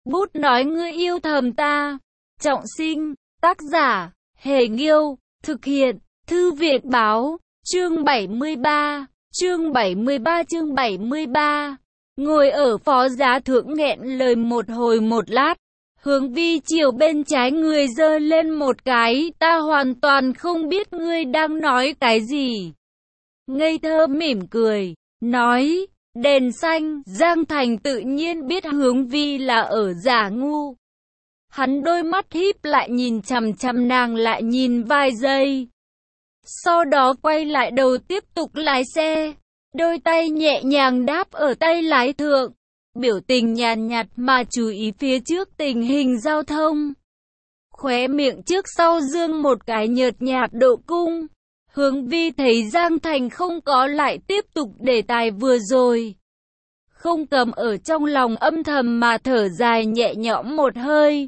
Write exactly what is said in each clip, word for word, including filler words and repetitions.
Bút nói ngươi yêu thầm ta. Trọng sinh, tác giả, Hề Nghiêu, thực hiện, Thư viện Báo, chương bảy mươi ba, chương bảy mươi ba chương bảy mươi ba. Ngồi ở phó giá thượng nghẹn lời một hồi một lát, Hướng Vi chiều bên trái người giơ lên một cái, ta hoàn toàn không biết ngươi đang nói cái gì. Ngây thơ mỉm cười, nói, đèn xanh, Giang Thành tự nhiên biết Hướng Vi là ở giả ngu. Hắn đôi mắt híp lại nhìn chằm chằm nàng lại nhìn vài giây. Sau đó quay lại đầu tiếp tục lái xe, đôi tay nhẹ nhàng đáp ở tay lái thượng, biểu tình nhàn nhạt mà chú ý phía trước tình hình giao thông. Khóe miệng trước sau dương một cái nhợt nhạt độ cung. Hướng Vi thấy Giang Thành không có lại tiếp tục đề tài vừa rồi. Không cầm ở trong lòng âm thầm mà thở dài nhẹ nhõm một hơi.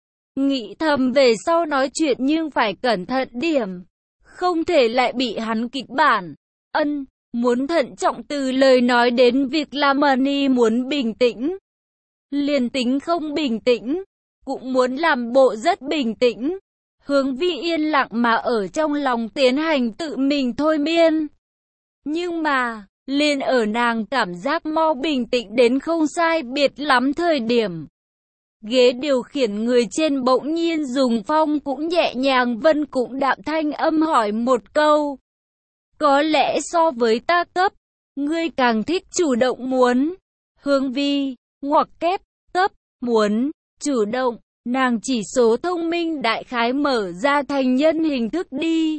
Nghĩ thầm về sau nói chuyện nhưng phải cẩn thận điểm. Không thể lại bị hắn kịch bản. Ân, muốn thận trọng từ lời nói đến việc làm Money muốn bình tĩnh. Liền tính không bình tĩnh, cũng muốn làm bộ rất bình tĩnh. Hướng Vi yên lặng mà ở trong lòng tiến hành tự mình thôi miên. Nhưng mà, liền ở nàng cảm giác mau bình tĩnh đến không sai biệt lắm thời điểm. Ghế điều khiển người trên bỗng nhiên dùng phong cũng nhẹ nhàng vân cũng đạm thanh âm hỏi một câu. Có lẽ so với ta cấp, ngươi càng thích chủ động muốn. Hướng Vi, ngoặc kép, cấp, muốn, chủ động. Nàng chỉ số thông minh đại khái mở ra thành nhân hình thức đi.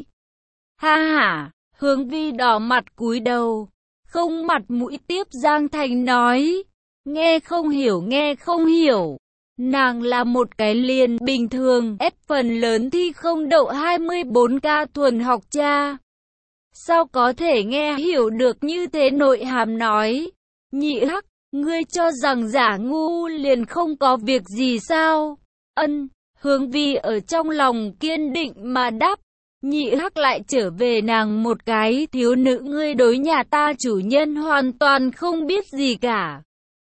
Ha ha, Hướng Vi đỏ mặt cúi đầu, không mặt mũi tiếp Giang Thành nói. Nghe không hiểu nghe không hiểu. Nàng là một cái liền bình thường, ép phần lớn thi không đậu hai mươi bốn ca thuần học cha. Sao có thể nghe hiểu được như thế nội hàm nói. Nhị hắc, ngươi cho rằng giả ngu liền không có việc gì sao? Ân, Hướng Vi ở trong lòng kiên định mà đáp. Nhị hắc lại trở về nàng một cái, thiếu nữ ngươi đối nhà ta chủ nhân hoàn toàn không biết gì cả.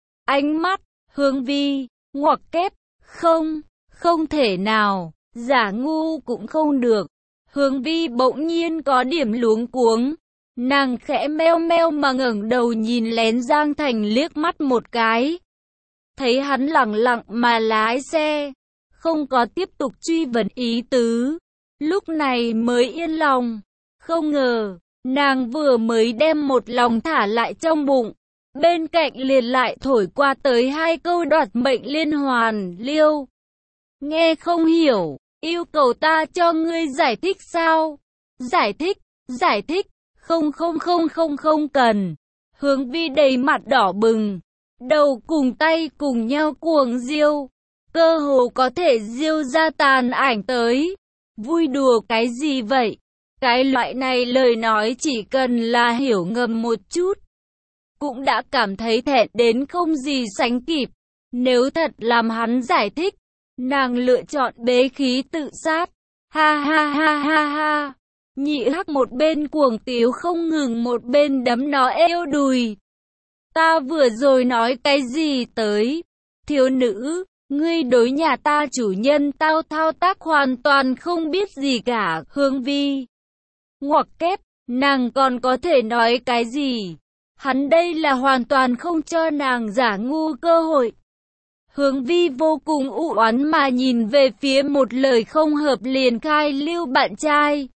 Ánh mắt, Hướng Vi, ngoặc kép, không, không thể nào, giả ngu cũng không được. Hướng Vi bỗng nhiên có điểm luống cuống. Nàng khẽ meo meo mà ngẩng đầu nhìn lén Giang Thành liếc mắt một cái. Thấy hắn lẳng lặng mà lái xe, không có tiếp tục truy vấn ý tứ. Lúc này mới yên lòng. Không ngờ, nàng vừa mới đem một lòng thả lại trong bụng. Bên cạnh liền lại thổi qua tới hai câu đoạt mệnh liên hoàn, liêu. Nghe không hiểu, yêu cầu ta cho ngươi giải thích sao? Giải thích, giải thích, không không không không không cần. Hướng Vi đầy mặt đỏ bừng, đầu cùng tay cùng nhau cuồng diêu. Cơ hồ có thể diêu ra tàn ảnh tới. Vui đùa cái gì vậy? Cái loại này lời nói chỉ cần là hiểu ngầm một chút, cũng đã cảm thấy thẹn đến không gì sánh kịp. Nếu thật làm hắn giải thích, nàng lựa chọn bế khí tự sát. Ha ha ha ha ha. Nhị hắc một bên cuồng tiếu không ngừng một bên đấm nó eo đùi. Ta vừa rồi nói cái gì tới? Thiếu nữ, ngươi đối nhà ta chủ nhân tao thao tác hoàn toàn không biết gì cả. Hướng Vi, ngoặc kép, nàng còn có thể nói cái gì? Hắn đây là hoàn toàn không cho nàng giả ngu cơ hội. Hướng Vi vô cùng u oán mà nhìn về phía một lời không hợp liền khai lưu bạn trai.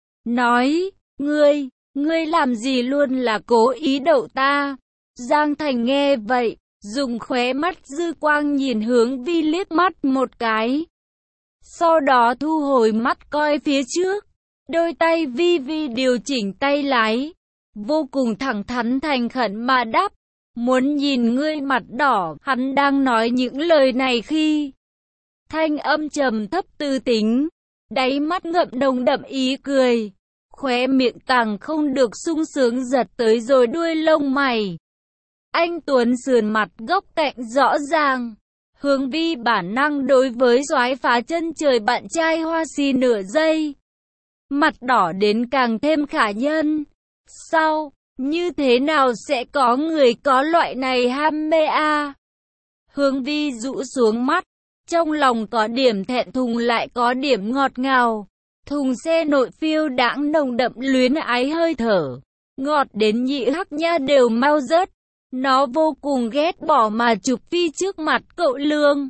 Nói, ngươi, ngươi làm gì luôn là cố ý đậu ta. Giang Thành nghe vậy, dùng khóe mắt dư quang nhìn Hướng Vi liếc mắt một cái. Sau đó thu hồi mắt coi phía trước, đôi tay vi vi điều chỉnh tay lái. Vô cùng thẳng thắn thành khẩn mà đáp. Muốn nhìn ngươi mặt đỏ. Hắn đang nói những lời này khi thanh âm trầm thấp tư tính, đáy mắt ngậm nồng đậm ý cười, khóe miệng càng không được sung sướng giật tới rồi đuôi lông mày. Anh tuấn sườn mặt góc cạnh rõ ràng. Hướng Vi bản năng đối với soái phá chân trời bạn trai hoa si nửa giây. Mặt đỏ đến càng thêm khả nhân. Sao, như thế nào sẽ có người có loại này ham mê a? À? Hướng Vi rũ xuống mắt, trong lòng có điểm thẹn thùng lại có điểm ngọt ngào. Thùng xe nội phiêu đãng nồng đậm luyến ái hơi thở, ngọt đến Nhị Hắc Nha đều mau rớt. Nó vô cùng ghét bỏ mà chụp Vi trước mặt cậu Lương.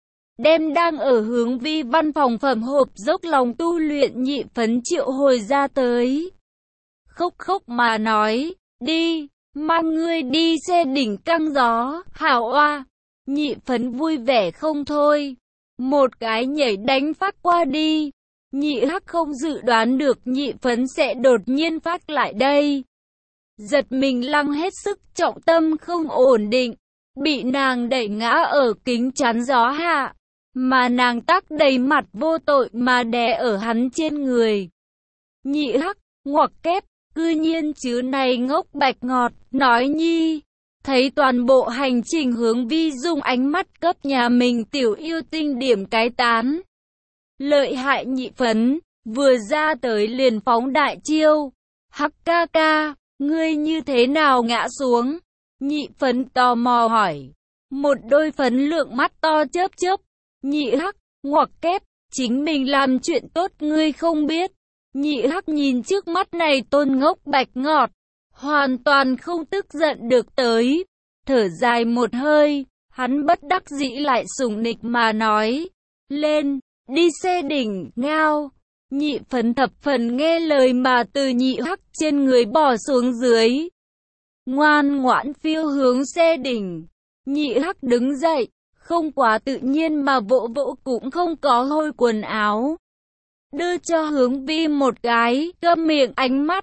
Đem đang ở Hướng Vi văn phòng phẩm hộp dốc lòng tu luyện Nhị Phấn triệu hồi ra tới. Khóc khóc mà nói, đi, mang ngươi đi xe đỉnh căng gió, hảo oa. Nhị Phấn vui vẻ không thôi, một cái nhảy đánh phát qua đi. Nhị Hắc không dự đoán được Nhị Phấn sẽ đột nhiên phát lại đây. Giật mình lăng hết sức, trọng tâm không ổn định, bị nàng đẩy ngã ở kính chắn gió hạ, mà nàng tắc đầy mặt vô tội mà đè ở hắn trên người. Nhị Hắc, ngoặc kép, cư nhiên chứ này ngốc bạch ngọt, nói nhi. Thấy toàn bộ hành trình Hướng Vi dùng ánh mắt cấp nhà mình tiểu yêu tinh điểm cái tán. Lợi hại Nhị Phấn, vừa ra tới liền phóng đại chiêu. Hắc ca ca, ngươi như thế nào ngã xuống? Nhị Phấn tò mò hỏi. Một đôi phấn lượng mắt to chớp chớp. Nhị Hắc, ngoặc kép, chính mình làm chuyện tốt ngươi không biết. Nhị Hắc nhìn trước mắt này tôn ngốc bạch ngọt, hoàn toàn không tức giận được tới. Thở dài một hơi, hắn bất đắc dĩ lại sủng nịch mà nói. Lên, đi xe đỉnh, ngao. Nhị Phấn thập phần nghe lời mà từ Nhị Hắc trên người bỏ xuống dưới. Ngoan ngoãn phiêu hướng xe đỉnh. Nhị Hắc đứng dậy, không quá tự nhiên mà vỗ vỗ cũng không có hôi quần áo. Đưa cho Hướng Vi một cái, câm miệng ánh mắt.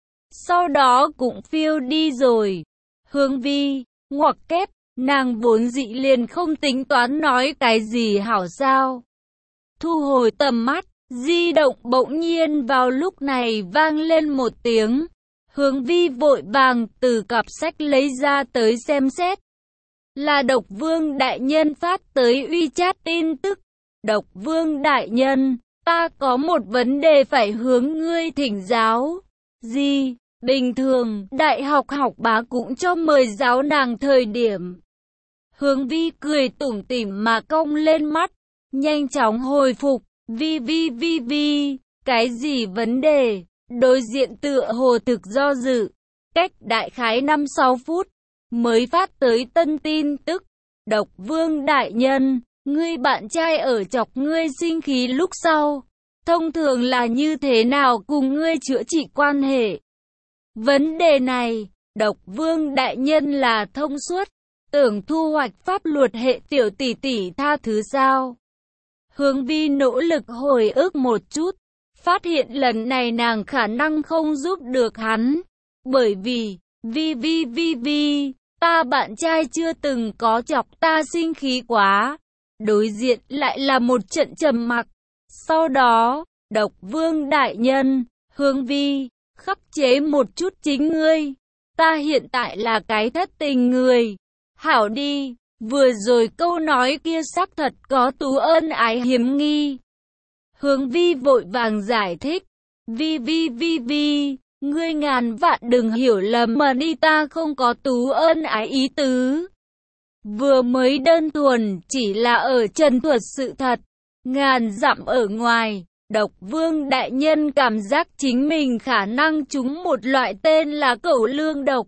Sau đó cũng phiêu đi rồi. Hướng Vi, ngoặc kép, nàng vốn dị liền không tính toán nói cái gì hảo sao. Thu hồi tầm mắt, di động bỗng nhiên vào lúc này vang lên một tiếng. Hướng Vi vội vàng từ cặp sách lấy ra tới xem xét. Là Độc Vương Đại Nhân phát tới WeChat tin tức. Độc Vương Đại Nhân, ta có một vấn đề phải hướng ngươi thỉnh giáo. Gì? Bình thường, đại học học bá cũng cho mời giáo nàng thời điểm. Hướng Vi cười tủm tỉm mà cong lên mắt, nhanh chóng hồi phục. Vi vi vi vi, cái gì vấn đề? Đối diện tựa hồ thực do dự. Cách đại khái năm sáu phút, mới phát tới tân tin tức. Độc Vương Đại Nhân, ngươi bạn trai ở chọc ngươi sinh khí lúc sau. Thông thường là như thế nào cùng ngươi chữa trị quan hệ? Vấn đề này, Độc Vương Đại Nhân là thông suốt, tưởng thu hoạch pháp luật hệ tiểu tỷ tỷ tha thứ sao? Hướng Vi nỗ lực hồi ức một chút, phát hiện lần này nàng khả năng không giúp được hắn, bởi vì, vi vi vi vi, ta bạn trai chưa từng có chọc ta sinh khí quá. Đối diện lại là một trận trầm mặc. Sau đó, Độc Vương Đại Nhân, Hướng Vi, khắc chế một chút chính ngươi. Ta hiện tại là cái thất tình người. Hảo đi, vừa rồi câu nói kia xác thật có tú ân ái hiếm nghi. Hướng Vi vội vàng giải thích. Vi vi vi vi, ngươi ngàn vạn đừng hiểu lầm mà đi, ta không có tú ân ái ý tứ. Vừa mới đơn thuần chỉ là ở trần thuật sự thật. Ngàn dặm ở ngoài, Độc Vương Đại Nhân cảm giác chính mình khả năng trúng một loại tên là cẩu lương độc.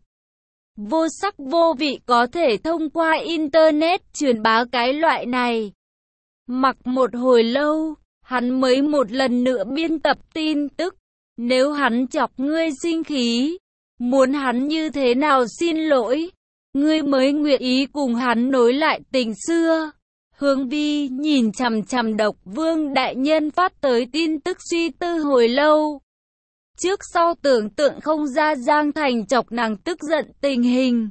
Vô sắc vô vị, có thể thông qua Internet truyền bá cái loại này. Mặc một hồi lâu, hắn mới một lần nữa biên tập tin tức. Nếu hắn chọc ngươi sinh khí, muốn hắn như thế nào xin lỗi, ngươi mới nguyện ý cùng hắn nối lại tình xưa. Hướng Vi nhìn chằm chằm Độc Vương Đại Nhân phát tới tin tức suy tư hồi lâu. Trước sau tưởng tượng không ra Giang Thành chọc nàng tức giận tình hình.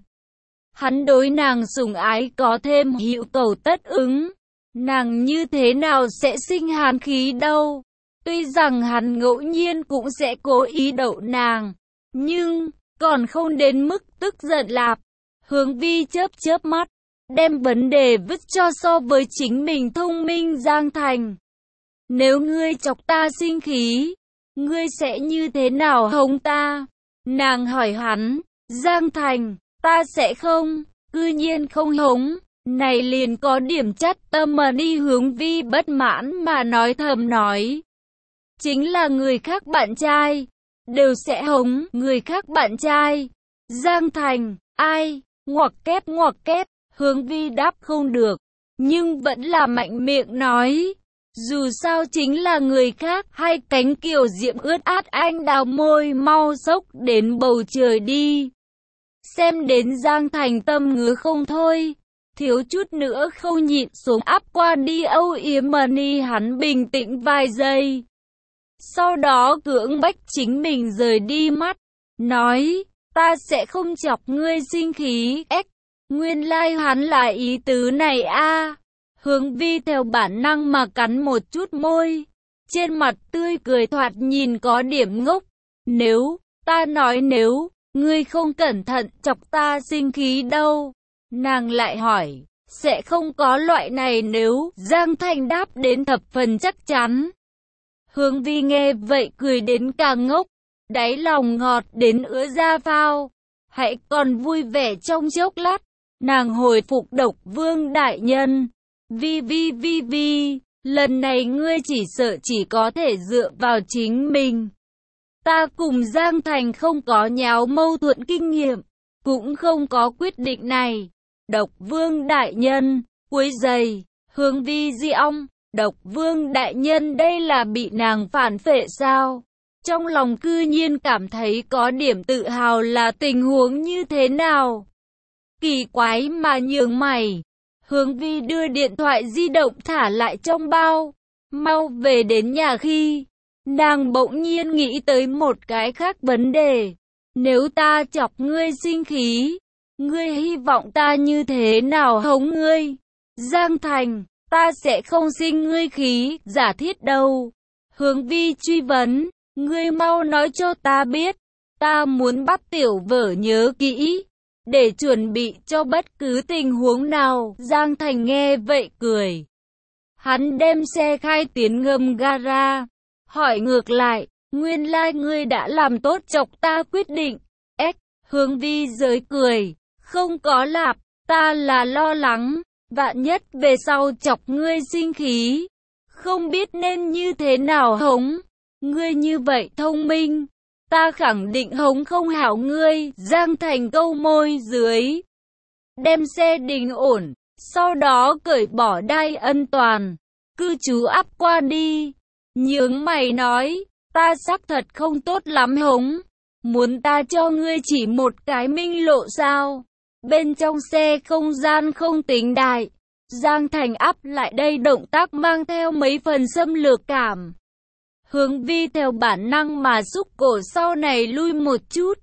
Hắn đối nàng sủng ái có thêm hữu cầu tất ứng. Nàng như thế nào sẽ sinh hàn khí đâu. Tuy rằng hắn ngẫu nhiên cũng sẽ cố ý đậu nàng, nhưng còn không đến mức tức giận lạp. Hướng Vi chớp chớp mắt, đem vấn đề vứt cho so với chính mình thông minh Giang Thành. Nếu ngươi chọc ta sinh khí, ngươi sẽ như thế nào hống ta? Nàng hỏi hắn. Giang Thành, ta sẽ không, cư nhiên không hống. này liền có điểm chắt tâm mà đi. Hướng Vi bất mãn mà nói thầm nói. Chính là người khác bạn trai, đều sẽ hống người khác bạn trai. Giang Thành, ai? Ngoặc kép ngoặc kép, Hướng Vi đáp không được, nhưng vẫn là mạnh miệng nói. Dù sao chính là người khác. Hai cánh kiều diễm ướt át anh đào môi mau xốc đến bầu trời đi. Xem đến Giang Thành tâm ngứa không thôi, thiếu chút nữa không nhịn xuống áp qua đi âu yếm mà ni hắn bình tĩnh vài giây. Sau đó cưỡng bách chính mình rời đi mắt, nói, ta sẽ không chọc ngươi sinh khí. Ếch, nguyên lai like hắn là ý tứ này a. À. Hướng Vi theo bản năng mà cắn một chút môi, trên mặt tươi cười thoạt nhìn có điểm ngốc. Nếu, ta nói nếu, ngươi không cẩn thận chọc ta sinh khí đâu. Nàng lại hỏi, sẽ không có loại này nếu. Giang Thành đáp đến thập phần chắc chắn. Hướng Vi nghe vậy cười đến càng ngốc, đáy lòng ngọt đến ứa ra phao. Hãy còn vui vẻ trong chốc lát, nàng hồi phục Độc Vương đại nhân. Vi vi vi vi, lần này ngươi chỉ sợ chỉ có thể dựa vào chính mình. Ta cùng Giang Thành không có nháo mâu thuẫn kinh nghiệm, cũng không có quyết định này. Độc Vương đại nhân, quấy giày, Hướng Vi di ong. Độc Vương đại nhân đây là bị nàng phản phệ sao? Trong lòng cư nhiên cảm thấy có điểm tự hào là tình huống như thế nào? Kỳ quái mà nhướng mày. Hướng Vi đưa điện thoại di động thả lại trong bao. Mau về đến nhà khi, nàng bỗng nhiên nghĩ tới một cái khác vấn đề. Nếu ta chọc ngươi sinh khí, ngươi hy vọng ta như thế nào hống ngươi? Giang Thành, ta sẽ không sinh ngươi khí, giả thiết đâu. Hướng Vi truy vấn, ngươi mau nói cho ta biết. Ta muốn bắt tiểu vở nhớ kỹ, để chuẩn bị cho bất cứ tình huống nào. Giang Thành nghe vậy cười. Hắn đem xe khai tiến ngầm gara, hỏi ngược lại, nguyên lai like ngươi đã làm tốt chọc ta quyết định. Ếch, Hướng Vi giới cười, không có lạp, ta là lo lắng, vạn nhất về sau chọc ngươi sinh khí, không biết nên như thế nào hống. Ngươi như vậy thông minh, ta khẳng định hống không hảo ngươi. Giang Thành câu môi dưới, đem xe đình ổn, sau đó cởi bỏ đai an toàn, cư trú áp qua đi. Nhướng mày nói, ta xác thật không tốt lắm hống, muốn ta cho ngươi chỉ một cái minh lộ sao? Bên trong xe không gian không tính đại. Giang Thành áp lại đây động tác mang theo mấy phần xâm lược cảm. Hướng Vi theo bản năng mà xúc cổ sau này lui một chút.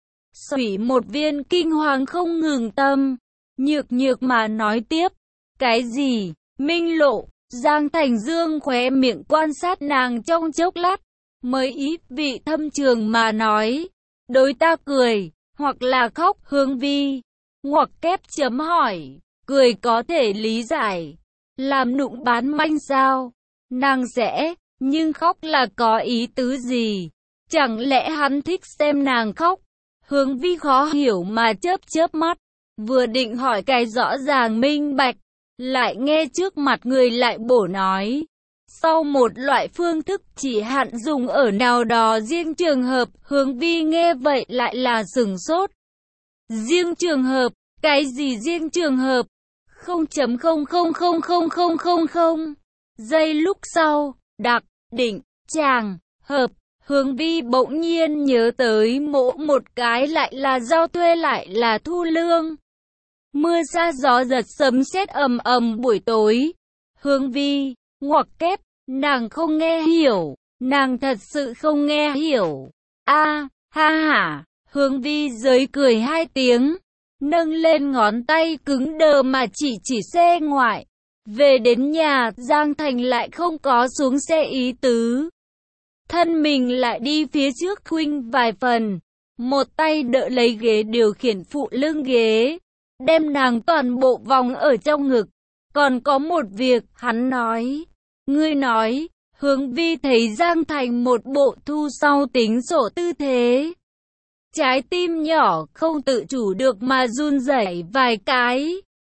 Xủy một viên kinh hoàng không ngừng tâm. Nhược nhược mà nói tiếp. Cái gì? Minh lộ? Giang Thành dương khóe miệng quan sát nàng trong chốc lát, mới ý vị thâm trường mà nói. Đối ta cười, hoặc là khóc. Hướng Vi ngoặc kép chấm hỏi. Cười có thể lý giải, làm nụng bán manh sao? Nàng sẽ, nhưng khóc là có ý tứ gì? Chẳng lẽ hắn thích xem nàng khóc? Hướng Vi khó hiểu mà chớp chớp mắt, vừa định hỏi cái rõ ràng minh bạch, lại nghe trước mặt người lại bổ nói. Sau một loại phương thức chỉ hạn dùng ở nào đó riêng trường hợp. Hướng Vi nghe vậy lại là sửng sốt. Riêng trường hợp? Cái gì riêng trường hợp? không chấm không không không không không không không. Giây lúc sau, đặc định, tràng, hợp, Hướng Vi bỗng nhiên nhớ tới mỗ một cái lại là giao thuê lại là thu lương. Mưa sa gió giật sấm sét ầm ầm buổi tối. Hướng Vi, ngoặc kép, nàng không nghe hiểu, nàng thật sự không nghe hiểu. A, ha ha, Hướng Vi giới cười hai tiếng. Nâng lên ngón tay cứng đờ mà chỉ chỉ xe ngoại. Về đến nhà, Giang Thành lại không có xuống xe ý tứ. Thân mình lại đi phía trước khuynh vài phần. Một tay đỡ lấy ghế điều khiển phụ lưng ghế, đem nàng toàn bộ vòng ở trong ngực. Còn có một việc, hắn nói. Ngươi nói, Hướng Vi thấy Giang Thành một bộ thu sau tính sổ tư thế. Trái tim nhỏ không tự chủ được mà run rẩy vài cái.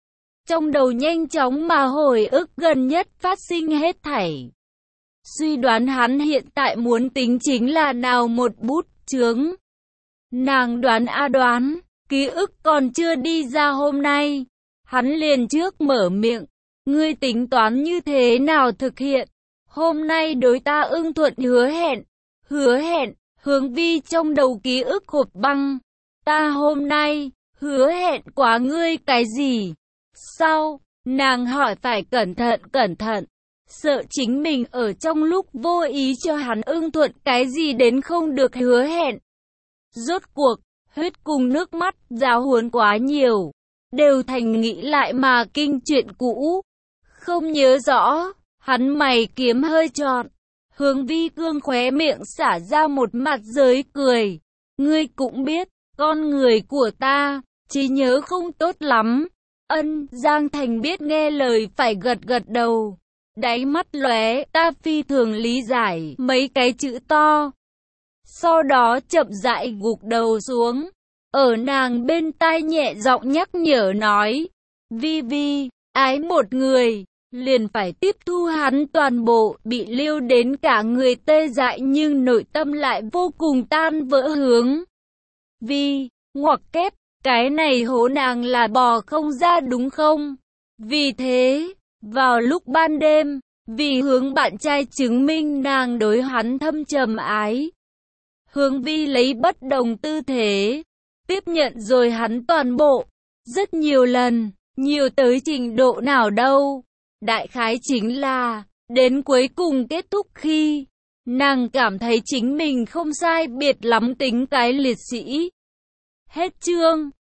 trong đầu nhanh chóng mà hồi ức gần nhất phát sinh hết thảy. Suy đoán hắn hiện tại muốn tính chính là nào một bút chướng. Nàng đoán a đoán, ký ức còn chưa đi ra hôm nay. Hắn liền trước mở miệng, ngươi tính toán như thế nào thực hiện? Hôm nay đối ta ưng thuận hứa hẹn, hứa hẹn, Hướng Vi trong đầu ký ức hộp băng. Ta hôm nay, hứa hẹn quá ngươi cái gì? Sau, nàng hỏi phải cẩn thận cẩn thận, sợ chính mình ở trong lúc vô ý cho hắn ưng thuận cái gì đến không được hứa hẹn. Rốt cuộc, huyết cùng nước mắt giáo huấn quá nhiều, đều thành nghĩ lại mà kinh chuyện cũ. Không nhớ rõ, hắn mày kiếm hơi trọn. Hướng Vi cương khóe miệng xả ra một mặt giới cười. Ngươi cũng biết, con người của ta, trí nhớ không tốt lắm. Ân, Giang Thành biết nghe lời phải gật gật đầu. Đáy mắt lóe, ta phi thường lý giải mấy cái chữ to. Sau đó chậm rãi gục đầu xuống. Ở nàng bên tai nhẹ giọng nhắc nhở nói. Vi Vi, ái một người, liền phải tiếp thu hắn toàn bộ, bị lưu đến cả người tê dại nhưng nội tâm lại vô cùng tan vỡ Hướng Vi, ngoặc kép, cái này hố nàng là bò không ra đúng không? Vì thế, vào lúc ban đêm, vì Hướng bạn trai chứng minh nàng đối hắn thâm trầm ái, Hướng Vi lấy bất đồng tư thế, tiếp nhận rồi hắn toàn bộ, rất nhiều lần, nhiều tới trình độ nào đâu. Đại khái chính là, đến cuối cùng kết thúc khi, nàng cảm thấy chính mình không sai biệt lắm tính cái liệt sĩ. Hết chương.